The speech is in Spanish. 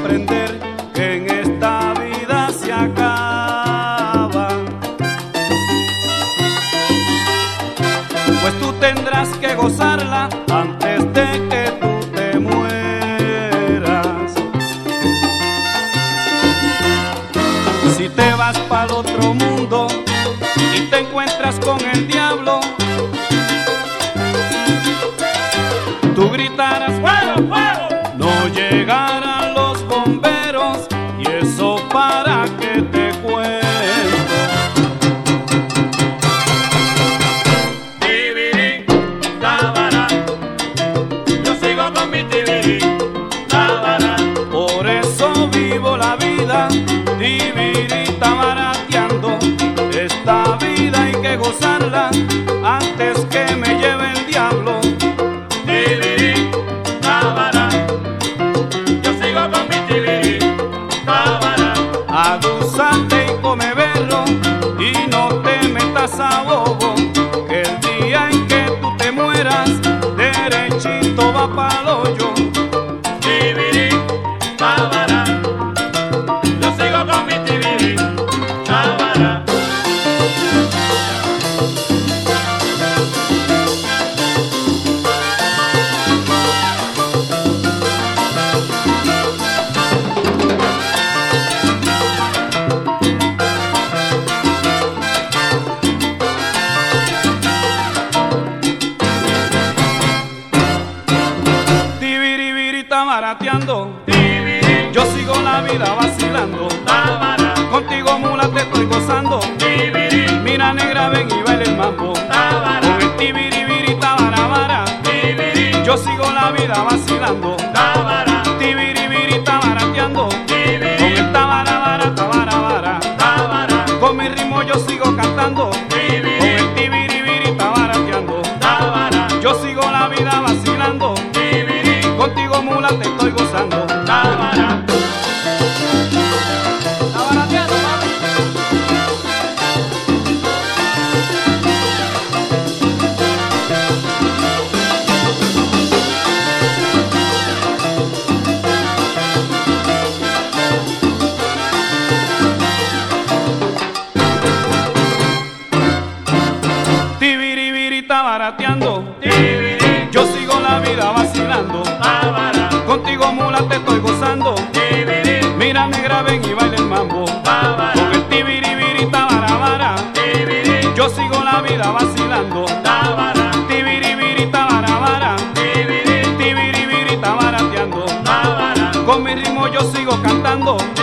comprender que en esta vida se acaba. Pues tú tendrás que gozarla antes de que tú te mueras. Si te vas para el otro mundo y te encuentras con el diablo, tú gritarás ¡fuego, fuego! No llegarán los bomberos y eso para qué te cuento. Tibirí, tábara, yo sigo con mi tibirí, tábara. Por eso vivo la vida, tibirí, tabarateando. Esta vida hay que gozarla antes que me lleve el diablo. Tibirí, tábara, yo sigo con mi tibirí, tábara. Agúzate y come berro y no te metas a bobo, que el día en que tú te mueras, derechito va pa'l hoyo. Tibirí, tábara, yo sigo con mi tibirí, tábara. Barateando, Tibirí, yo sigo la vida vacilando, tábara, contigo mula te estoy gozando. tibirí, Mira negra, ven y baila el mambo, tábara, con el tibiribiri tabarabara. tibirí, Yo sigo la vida vacilando, tábara, tibiribiri tabarateando, con tibirí, el tabarabara, tabarabara. tábara, Con mi ritmo yo sigo cantando, con tibirí, el tibiribiri tabarateando. tábara, Yo sigo la vida vacilando, tibirí, contigo mula te estoy gozando. tábara. Tabarateando, mami. Tibiribiri tabarateando, Tibirí, yo sigo la vida vacilando, tábara, contigo mula te estoy gozando. tibirí, Mira negra, ven y baila el mambo, tábara, con el tibiribiri tabarabara. tibirí, Yo sigo la vida vacilando, tábara, tibiribiri tabarabara. tibirí, Tibiribiri tabarateando, tábara, con mi ritmo yo sigo cantando,